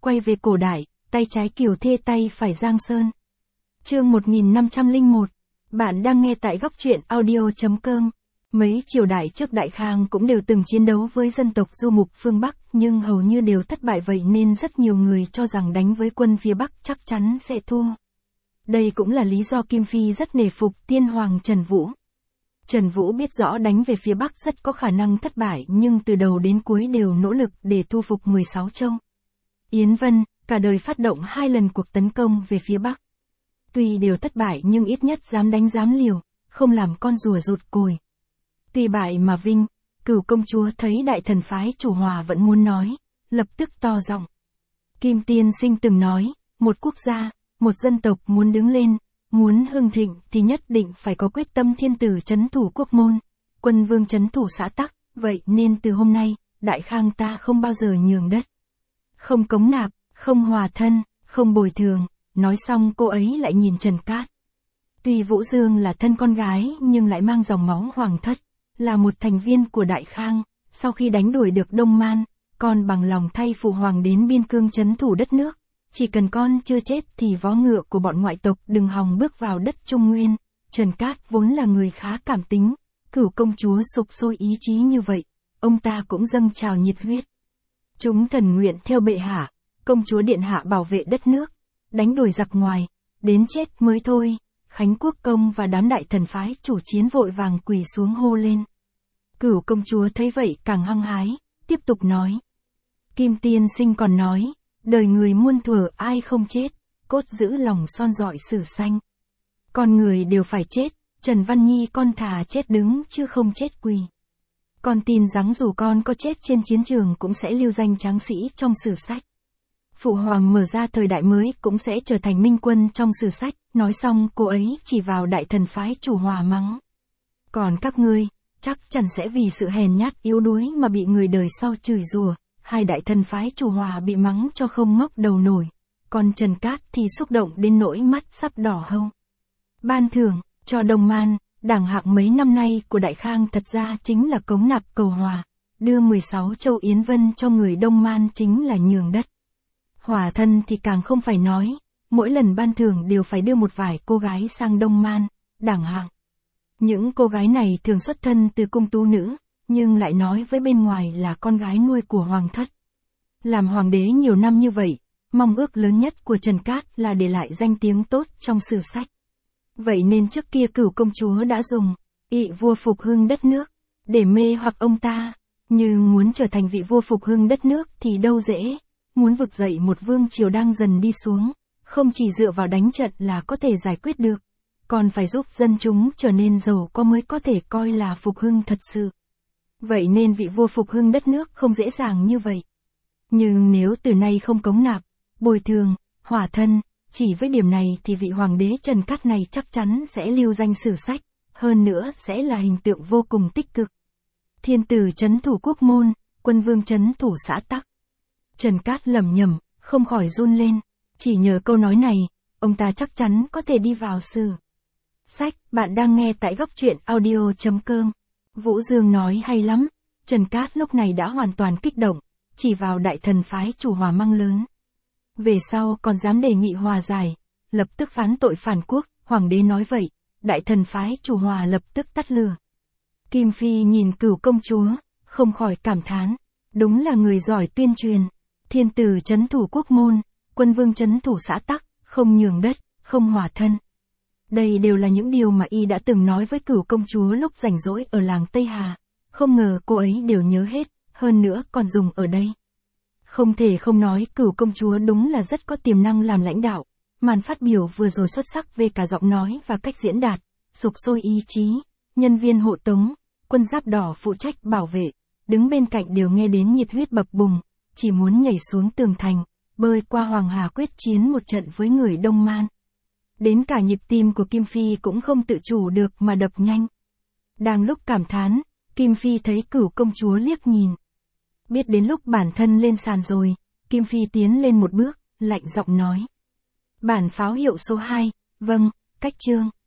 quay về cổ đại, tay trái Kiều Thê tay phải Giang Sơn. Chương 1501. Bạn đang nghe tại góc truyện audio.com. Mấy triều đại trước Đại Khang cũng đều từng chiến đấu với dân tộc du mục phương Bắc, nhưng hầu như đều thất bại, vậy nên rất nhiều người cho rằng đánh với quân phía Bắc chắc chắn sẽ thua. Đây cũng là lý do Kim Phi rất nể phục tiên hoàng Trần Vũ. Trần Vũ biết rõ đánh về phía Bắc rất có khả năng thất bại, nhưng từ đầu đến cuối đều nỗ lực để thu phục 16 châu. Yến Vân, cả đời phát động 2 lần cuộc tấn công về phía Bắc. Tuy đều thất bại nhưng ít nhất dám đánh dám liều, không làm con rùa rụt cồi. Tuy bại mà vinh, Cửu công chúa thấy đại thần phái chủ Hòa vẫn muốn nói, lập tức to giọng. Kim Tiên Sinh từng nói, một quốc gia, một dân tộc muốn đứng lên, muốn hưng thịnh thì nhất định phải có quyết tâm thiên tử trấn thủ quốc môn, quân vương trấn thủ xã tắc, vậy nên từ hôm nay, Đại Khang ta không bao giờ nhường đất. Không cống nạp, không hòa thân, không bồi thường. Nói xong cô ấy lại nhìn Trần Cát. Tuy Vũ Dương là thân con gái nhưng lại mang dòng máu hoàng thất, là một thành viên của Đại Khang, sau khi đánh đuổi được Đông Man, con bằng lòng thay phụ hoàng đến biên cương trấn thủ đất nước. Chỉ cần con chưa chết thì vó ngựa của bọn ngoại tộc đừng hòng bước vào đất Trung Nguyên. Trần Cát vốn là người khá cảm tính, Cửu công chúa sục sôi ý chí như vậy, ông ta cũng dâng trào nhiệt huyết. Chúng thần nguyện theo bệ hạ, công chúa điện hạ bảo vệ đất nước, đánh đuổi giặc ngoài, đến chết mới thôi. Khánh Quốc công và đám đại thần phái chủ chiến vội vàng quỳ xuống hô lên. Cửu công chúa thấy vậy càng hăng hái, tiếp tục nói. Kim Tiên Sinh còn nói, đời người muôn thuở ai không chết, cốt giữ lòng son dọi sử xanh. Con người đều phải chết, Trần Văn Nhi con thà chết đứng chứ không chết quỳ. Con tin rằng dù con có chết trên chiến trường cũng sẽ lưu danh tráng sĩ trong sử sách. Phụ hoàng mở ra thời đại mới cũng sẽ trở thành minh quân trong sử sách. Nói xong cô ấy chỉ vào đại thần phái chủ Hòa mắng. Còn các ngươi, chắc chắn sẽ vì sự hèn nhát yếu đuối mà bị người đời sau chửi rủa. Hai đại thần phái chủ Hòa bị mắng cho không ngóc đầu nổi. Còn Trần Cát thì xúc động đến nỗi mắt sắp đỏ hông. Ban thưởng cho Đông Man, đảng hạng mấy năm nay của Đại Khang thật ra chính là cống nạp cầu hòa. Đưa 16 châu Yến Vân cho người Đông Man chính là nhường đất. Hòa thân thì càng không phải nói, mỗi lần ban thưởng đều phải đưa một vài cô gái sang Đông Man, đảng hạng. Những cô gái này thường xuất thân từ cung tú nữ, nhưng lại nói với bên ngoài là con gái nuôi của hoàng thất. Làm hoàng đế nhiều năm như vậy, mong ước lớn nhất của Trần Cát là để lại danh tiếng tốt trong sử sách. Vậy nên trước kia Cửu công chúa đã dùng ị vua phục hưng đất nước để mê hoặc ông ta, nhưng muốn trở thành vị vua phục hưng đất nước thì đâu dễ. Muốn vực dậy một vương triều đang dần đi xuống, không chỉ dựa vào đánh trận là có thể giải quyết được, còn phải giúp dân chúng trở nên giàu có mới có thể coi là phục hưng thật sự. Vậy nên vị vua phục hưng đất nước không dễ dàng như vậy. Nhưng nếu từ nay không cống nạp, bồi thường, hòa thân, chỉ với điểm này thì vị hoàng đế Trần Cát này chắc chắn sẽ lưu danh sử sách, hơn nữa sẽ là hình tượng vô cùng tích cực. Thiên tử trấn thủ quốc môn, quân vương trấn thủ xã tắc. Trần Cát lẩm nhẩm, không khỏi run lên, chỉ nhờ câu nói này, ông ta chắc chắn có thể đi vào sử sách. Bạn đang nghe tại góc truyện audio.com. Vũ Dương nói hay lắm. Trần Cát lúc này đã hoàn toàn kích động, chỉ vào đại thần phái chủ Hòa măng lớn. Về sau còn dám đề nghị hòa giải, lập tức phán tội phản quốc. Hoàng đế nói vậy, đại thần phái chủ Hòa lập tức tắt lửa. Kim Phi nhìn Cửu công chúa, không khỏi cảm thán, đúng là người giỏi tuyên truyền. Thiên tử trấn thủ quốc môn, quân vương trấn thủ xã tắc, không nhường đất, không hòa thân. Đây đều là những điều mà y đã từng nói với Cửu công chúa lúc rảnh rỗi ở làng Tây Hà. Không ngờ cô ấy đều nhớ hết, hơn nữa còn dùng ở đây. Không thể không nói Cửu công chúa đúng là rất có tiềm năng làm lãnh đạo. Màn phát biểu vừa rồi xuất sắc về cả giọng nói và cách diễn đạt, sục sôi ý chí. Nhân viên hộ tống, quân giáp đỏ phụ trách bảo vệ, đứng bên cạnh đều nghe đến nhiệt huyết bập bùng. Chỉ muốn nhảy xuống tường thành, bơi qua Hoàng Hà quyết chiến một trận với người Đông Man. Đến cả nhịp tim của Kim Phi cũng không tự chủ được mà đập nhanh. Đang lúc cảm thán, Kim Phi thấy Cửu công chúa liếc nhìn. Biết đến lúc bản thân lên sàn rồi, Kim Phi tiến lên một bước, lạnh giọng nói. Bản pháo hiệu số 2, vâng, cách chương.